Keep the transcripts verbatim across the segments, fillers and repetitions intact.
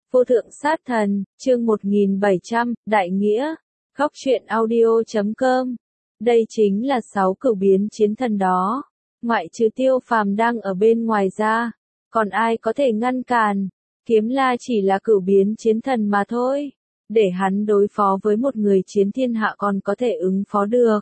Vô thượng sát thần, chương một nghìn bảy trăm, Đại Nghĩa, Góc truyện audio chấm com. Đây chính là sáu cửu biến chiến thần đó. Ngoại trừ Tiêu Phàm đang ở bên ngoài ra, còn ai có thể ngăn cản? Kiếm La chỉ là cửu biến chiến thần mà thôi. Để hắn đối phó với một người chiến thiên hạ còn có thể ứng phó được.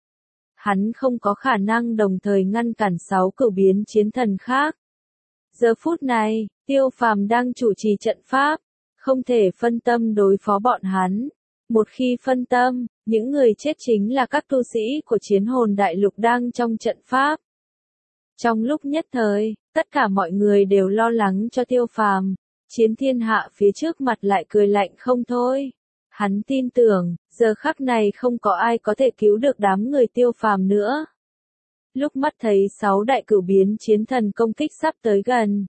Hắn không có khả năng đồng thời ngăn cản sáu cửu biến chiến thần khác. Giờ phút này, Tiêu Phàm đang chủ trì trận pháp, không thể phân tâm đối phó bọn hắn. Một khi phân tâm, những người chết chính là các tu sĩ của chiến hồn đại lục đang trong trận pháp. Trong lúc nhất thời, tất cả mọi người đều lo lắng cho Tiêu Phàm. Chiến thiên hạ phía trước mặt lại cười lạnh không thôi. Hắn tin tưởng, giờ khắc này không có ai có thể cứu được đám người Tiêu Phàm nữa. Lúc mắt thấy sáu đại cửu biến chiến thần công kích sắp tới gần.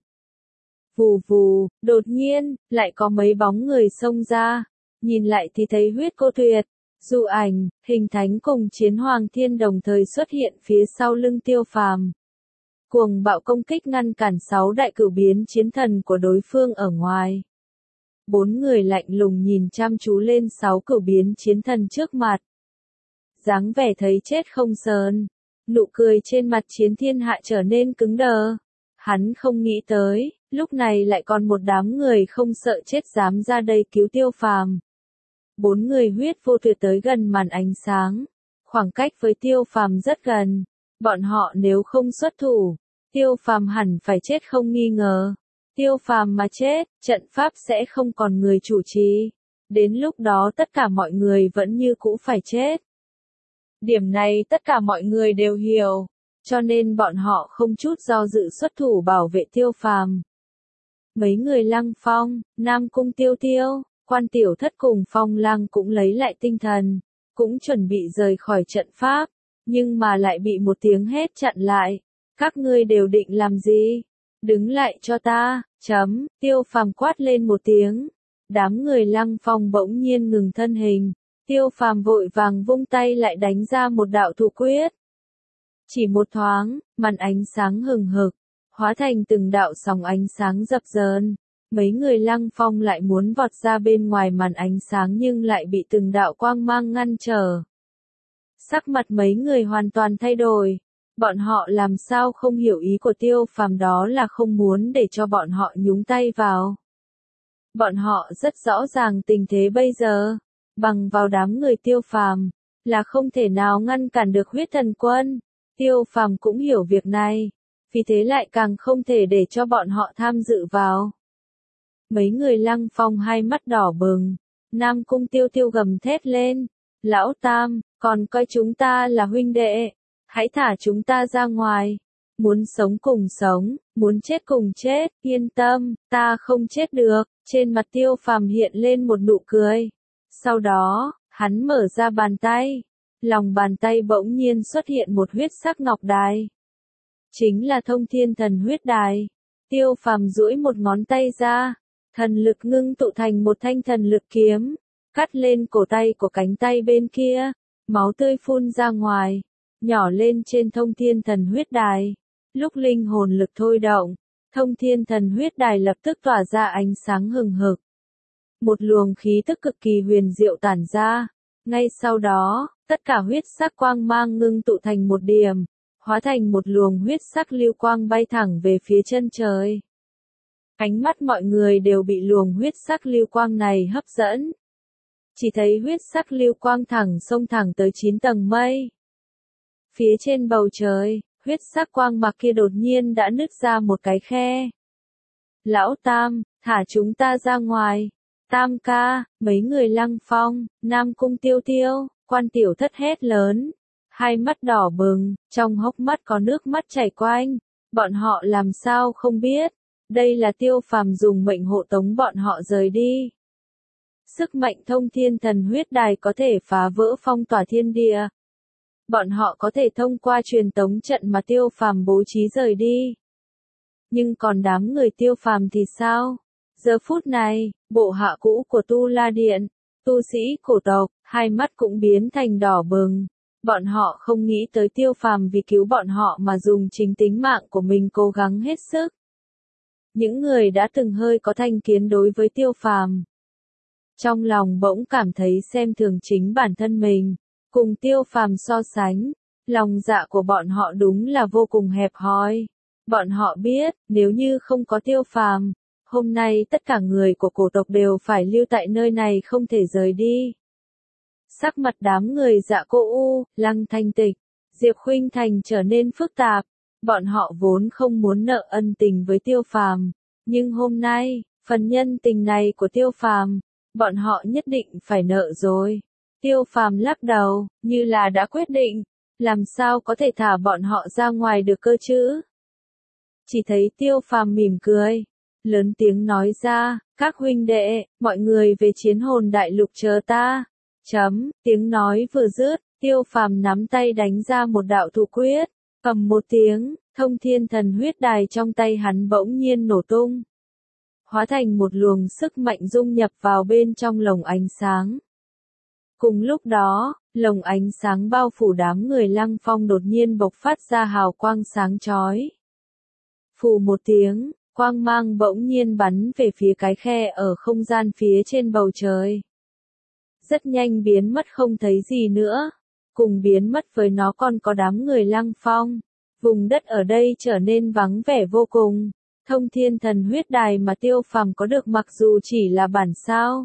Vù vù, đột nhiên, lại có mấy bóng người xông ra. Nhìn lại thì thấy Huyết Cô Tuyệt, Dụ Ảnh, Hình Thánh cùng Chiến Hoàng Thiên đồng thời xuất hiện phía sau lưng Tiêu Phàm. Cuồng bạo công kích ngăn cản sáu đại cửu biến chiến thần của đối phương ở ngoài. Bốn người lạnh lùng nhìn chăm chú lên sáu cửu biến chiến thần trước mặt. Dáng vẻ thấy chết không sờn. Nụ cười trên mặt Chiến thiên hạ trở nên cứng đờ. Hắn không nghĩ tới, lúc này lại còn một đám người không sợ chết dám ra đây cứu Tiêu Phàm. Bốn người Huyết Vô Tuyệt tới gần màn ánh sáng. Khoảng cách với Tiêu Phàm rất gần. Bọn họ nếu không xuất thủ, Tiêu Phàm hẳn phải chết không nghi ngờ. Tiêu Phàm mà chết, trận pháp sẽ không còn người chủ trì. Đến lúc đó tất cả mọi người vẫn như cũ phải chết. Điểm này tất cả mọi người đều hiểu, cho nên bọn họ không chút do dự xuất thủ bảo vệ Tiêu Phàm. Mấy người Lăng Phong, Nam Cung Tiêu Tiêu, Quan Tiểu Thất cùng Phong Lăng cũng lấy lại tinh thần, cũng chuẩn bị rời khỏi trận pháp, nhưng mà lại bị một tiếng hét chặn lại. Các ngươi đều định làm gì? Đứng lại cho ta, chấm, Tiêu Phàm quát lên một tiếng. Đám người Lăng Phong bỗng nhiên ngừng thân hình. Tiêu Phàm vội vàng vung tay lại đánh ra một đạo thủ quyết. Chỉ một thoáng, màn ánh sáng hừng hực, hóa thành từng đạo sóng ánh sáng dập dờn. Mấy người Lăng Phong lại muốn vọt ra bên ngoài màn ánh sáng nhưng lại bị từng đạo quang mang ngăn trở. Sắc mặt mấy người hoàn toàn thay đổi. Bọn họ làm sao không hiểu ý của Tiêu Phàm đó là không muốn để cho bọn họ nhúng tay vào. Bọn họ rất rõ ràng tình thế bây giờ. Bằng vào đám người Tiêu Phàm, là không thể nào ngăn cản được Huyết Thần Quân. Tiêu Phàm cũng hiểu việc này, vì thế lại càng không thể để cho bọn họ tham dự vào. Mấy người Lăng Phong hai mắt đỏ bừng, Nam Cung Tiêu Tiêu gầm thét lên, Lão Tam, còn coi chúng ta là huynh đệ, hãy thả chúng ta ra ngoài, muốn sống cùng sống, muốn chết cùng chết, yên tâm, ta không chết được. Trên mặt Tiêu Phàm hiện lên một nụ cười. Sau đó, hắn mở ra bàn tay. Lòng bàn tay bỗng nhiên xuất hiện một huyết sắc ngọc đài. Chính là Thông Thiên Thần Huyết Đài. Tiêu Phàm duỗi một ngón tay ra. Thần lực ngưng tụ thành một thanh thần lực kiếm. Cắt lên cổ tay của cánh tay bên kia. Máu tươi phun ra ngoài. Nhỏ lên trên Thông Thiên Thần Huyết Đài. Lúc linh hồn lực thôi động, Thông Thiên Thần Huyết Đài lập tức tỏa ra ánh sáng hừng hực. Một luồng khí tức cực kỳ huyền diệu tản ra. Ngay sau đó, tất cả huyết sắc quang mang ngưng tụ thành một điểm, hóa thành một luồng huyết sắc lưu quang bay thẳng về phía chân trời. Ánh mắt mọi người đều bị luồng huyết sắc lưu quang này hấp dẫn. Chỉ thấy huyết sắc lưu quang thẳng xông thẳng tới chín tầng mây. Phía trên bầu trời, huyết sắc quang mạc kia đột nhiên đã nứt ra một cái khe. Lão Tam, thả chúng ta ra ngoài. Tam ca, mấy người Lăng Phong, Nam Cung Tiêu Tiêu, Quan Tiểu Thất hét lớn. Hai mắt đỏ bừng, trong hốc mắt có nước mắt chảy quanh. Bọn họ làm sao không biết. Đây là Tiêu Phàm dùng mệnh hộ tống bọn họ rời đi. Sức mạnh Thông Thiên Thần Huyết Đài có thể phá vỡ phong tỏa thiên địa. Bọn họ có thể thông qua truyền tống trận mà Tiêu Phàm bố trí rời đi. Nhưng còn đám người Tiêu Phàm thì sao? Giờ phút này, bộ hạ cũ của Tu La Điện, tu sĩ cổ tộc, hai mắt cũng biến thành đỏ bừng. Bọn họ không nghĩ tới Tiêu Phàm vì cứu bọn họ mà dùng chính tính mạng của mình cố gắng hết sức. những người đã từng hơi có thành kiến đối với Tiêu Phàm. Trong lòng bỗng cảm thấy xem thường chính bản thân mình, cùng Tiêu Phàm so sánh, lòng dạ của bọn họ đúng là vô cùng hẹp hòi. Bọn họ biết, nếu như không có Tiêu Phàm, hôm nay tất cả người của cổ tộc đều phải lưu tại nơi này không thể rời đi. Sắc mặt đám người Dạ Cô U, Lăng Thanh Tịch, Diệp Khuynh Thành trở nên phức tạp. Bọn họ vốn không muốn nợ ân tình với Tiêu Phàm, nhưng hôm nay, phần nhân tình này của Tiêu Phàm, bọn họ nhất định phải nợ rồi. Tiêu Phàm lắc đầu, như là đã quyết định, làm sao có thể thả bọn họ ra ngoài được cơ chứ? Chỉ thấy Tiêu Phàm mỉm cười, lớn tiếng nói ra, các huynh đệ, mọi người về Chiến Hồn Đại Lục chờ ta. Chấm, tiếng nói vừa dứt, Tiêu Phàm nắm tay đánh ra một đạo thủ quyết, cầm một tiếng, Thông Thiên Thần Huyết Đài trong tay hắn bỗng nhiên nổ tung, hóa thành một luồng sức mạnh dung nhập vào bên trong lồng ánh sáng. Cùng lúc đó, lồng ánh sáng bao phủ đám người Lăng Phong đột nhiên bộc phát ra hào quang sáng chói. Phù một tiếng, quang mang bỗng nhiên bắn về phía cái khe ở không gian phía trên bầu trời. Rất nhanh biến mất không thấy gì nữa, cùng biến mất với nó còn có đám người Lăng Phong. Vùng đất ở đây trở nên vắng vẻ vô cùng. Thông Thiên Thần Huyết Đài mà Tiêu Phàm có được mặc dù chỉ là bản sao,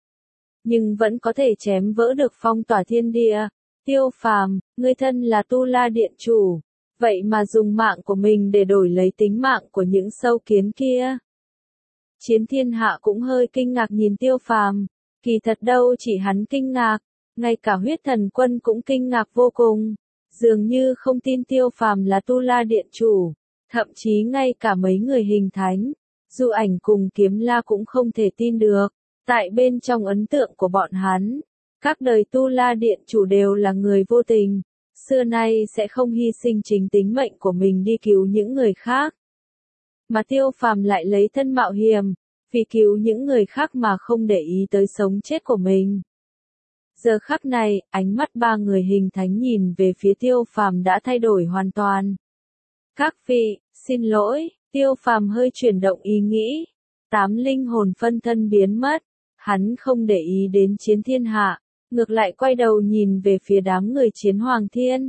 nhưng vẫn có thể chém vỡ được phong tỏa thiên địa. Tiêu Phàm, ngươi thân là Tu La Điện chủ, vậy mà dùng mạng của mình để đổi lấy tính mạng của những sâu kiến kia. Chiến Thiên Hạ cũng hơi kinh ngạc nhìn Tiêu Phàm, kỳ thật đâu chỉ hắn kinh ngạc, ngay cả Huyết Thần Quân cũng kinh ngạc vô cùng, dường như không tin Tiêu Phàm là Tu La Điện chủ, thậm chí ngay cả mấy người hình thánh, Du Ảnh cùng Kiếm La cũng không thể tin được. Tại bên trong ấn tượng của bọn hắn, các đời Tu La Điện chủ đều là người vô tình, xưa nay sẽ không hy sinh chính tính mệnh của mình đi cứu những người khác. Mà Tiêu Phàm lại lấy thân mạo hiểm, vì cứu những người khác mà không để ý tới sống chết của mình. Giờ khắc này, ánh mắt ba người hình thánh nhìn về phía Tiêu Phàm đã thay đổi hoàn toàn. Các vị, xin lỗi, Tiêu Phàm hơi chuyển động ý nghĩ. Tám linh hồn phân thân biến mất, hắn không để ý đến Chiến Thiên Hạ, ngược lại quay đầu nhìn về phía đám người Chiến Hoàng Thiên.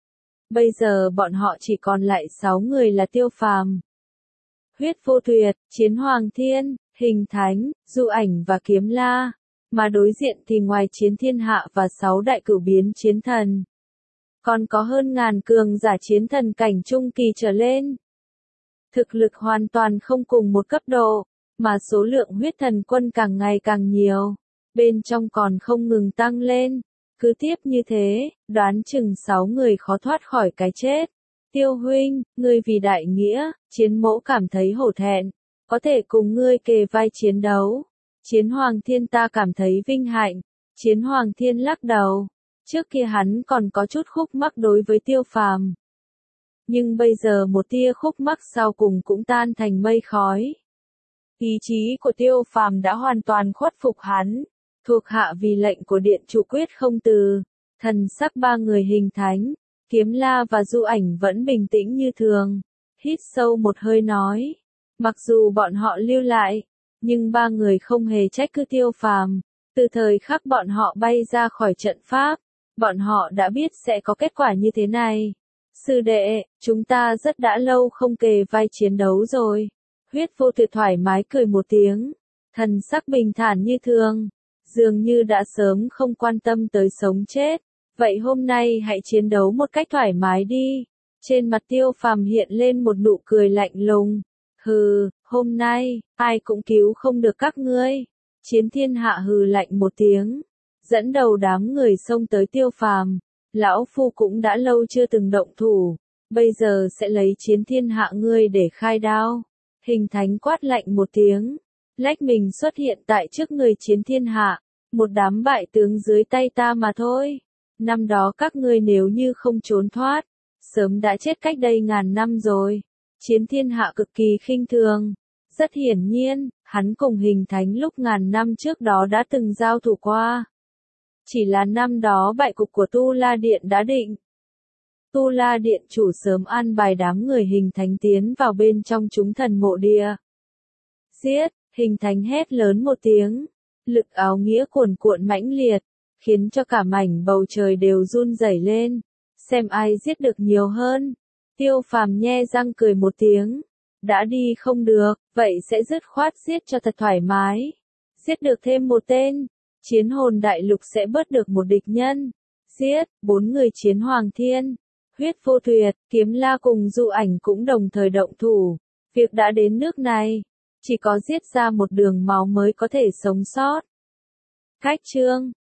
Bây giờ bọn họ chỉ còn lại sáu người là Tiêu Phàm, Huyết Vô Tuyệt, Chiến Hoàng Thiên, Hình Thánh, Du Ảnh và Kiếm La. Mà đối diện thì ngoài Chiến Thiên Hạ và sáu đại cửu biến chiến thần, còn có hơn ngàn cường giả chiến thần cảnh trung kỳ trở lên. Thực lực hoàn toàn không cùng một cấp độ, mà số lượng huyết thần quân càng ngày càng nhiều, bên trong còn không ngừng tăng lên. Cứ tiếp như thế, đoán chừng sáu người khó thoát khỏi cái chết. Tiêu huynh, ngươi vì đại nghĩa, Chiến Mỗ cảm thấy hổ thẹn, có thể cùng ngươi kề vai chiến đấu. Chiến Hoàng Thiên ta cảm thấy vinh hạnh. Chiến Hoàng Thiên lắc đầu, trước kia hắn còn có chút khúc mắc đối với Tiêu Phàm, nhưng bây giờ một tia khúc mắc sau cùng cũng tan thành mây khói. Ý chí của Tiêu Phàm đã hoàn toàn khuất phục hắn, thuộc hạ vì lệnh của Điện chủ quyết không từ. Thần sắc ba người hình thánh, Kiếm La và Du Ảnh vẫn bình tĩnh như thường, hít sâu một hơi nói, mặc dù bọn họ lưu lại, nhưng ba người không hề trách cứ Tiêu Phàm. Từ thời khắc bọn họ bay ra khỏi trận pháp, bọn họ đã biết sẽ có kết quả như thế này. Sư đệ, chúng ta rất đã lâu không kề vai chiến đấu rồi. Huyết Vô Tuyệt thoải mái cười một tiếng, thần sắc bình thản như thường, dường như đã sớm không quan tâm tới sống chết. Vậy hôm nay hãy chiến đấu một cách thoải mái đi. Trên mặt Tiêu Phàm hiện lên một nụ cười lạnh lùng. Hừ, hôm nay, ai cũng cứu không được các ngươi. Chiến Thiên Hạ hừ lạnh một tiếng, dẫn đầu đám người xông tới Tiêu Phàm. Lão Phu cũng đã lâu chưa từng động thủ, bây giờ sẽ lấy Chiến Thiên Hạ ngươi để khai đao. Hình Thánh quát lạnh một tiếng, lách mình xuất hiện tại trước người Chiến Thiên Hạ, một đám bại tướng dưới tay ta mà thôi. Năm đó các ngươi nếu như không trốn thoát, sớm đã chết cách đây ngàn năm rồi. Chiến Thiên Hạ cực kỳ khinh thường. Rất hiển nhiên, hắn cùng Hình Thánh lúc ngàn năm trước đó đã từng giao thủ qua. Chỉ là năm đó bại cục của Tu La Điện đã định. Tu La Điện chủ sớm an bài đám người Hình Thánh tiến vào bên trong chúng thần mộ địa. Giết, hình thánh hét lớn một tiếng. Lực áo nghĩa cuồn cuộn mãnh liệt, khiến cho cả mảnh bầu trời đều run rẩy lên. Xem ai giết được nhiều hơn. Tiêu Phàm nhe răng cười một tiếng. Đã đi không được, vậy sẽ dứt khoát giết cho thật thoải mái. Giết được thêm một tên, chiến hồn đại lục sẽ bớt được một địch nhân. Giết, bốn người chiến Hoàng Thiên. Huyết Vô Tuyệt, Kiếm La cùng Dụ Ảnh cũng đồng thời động thủ. Việc đã đến nước này, chỉ có giết ra một đường máu mới có thể sống sót. Khách chương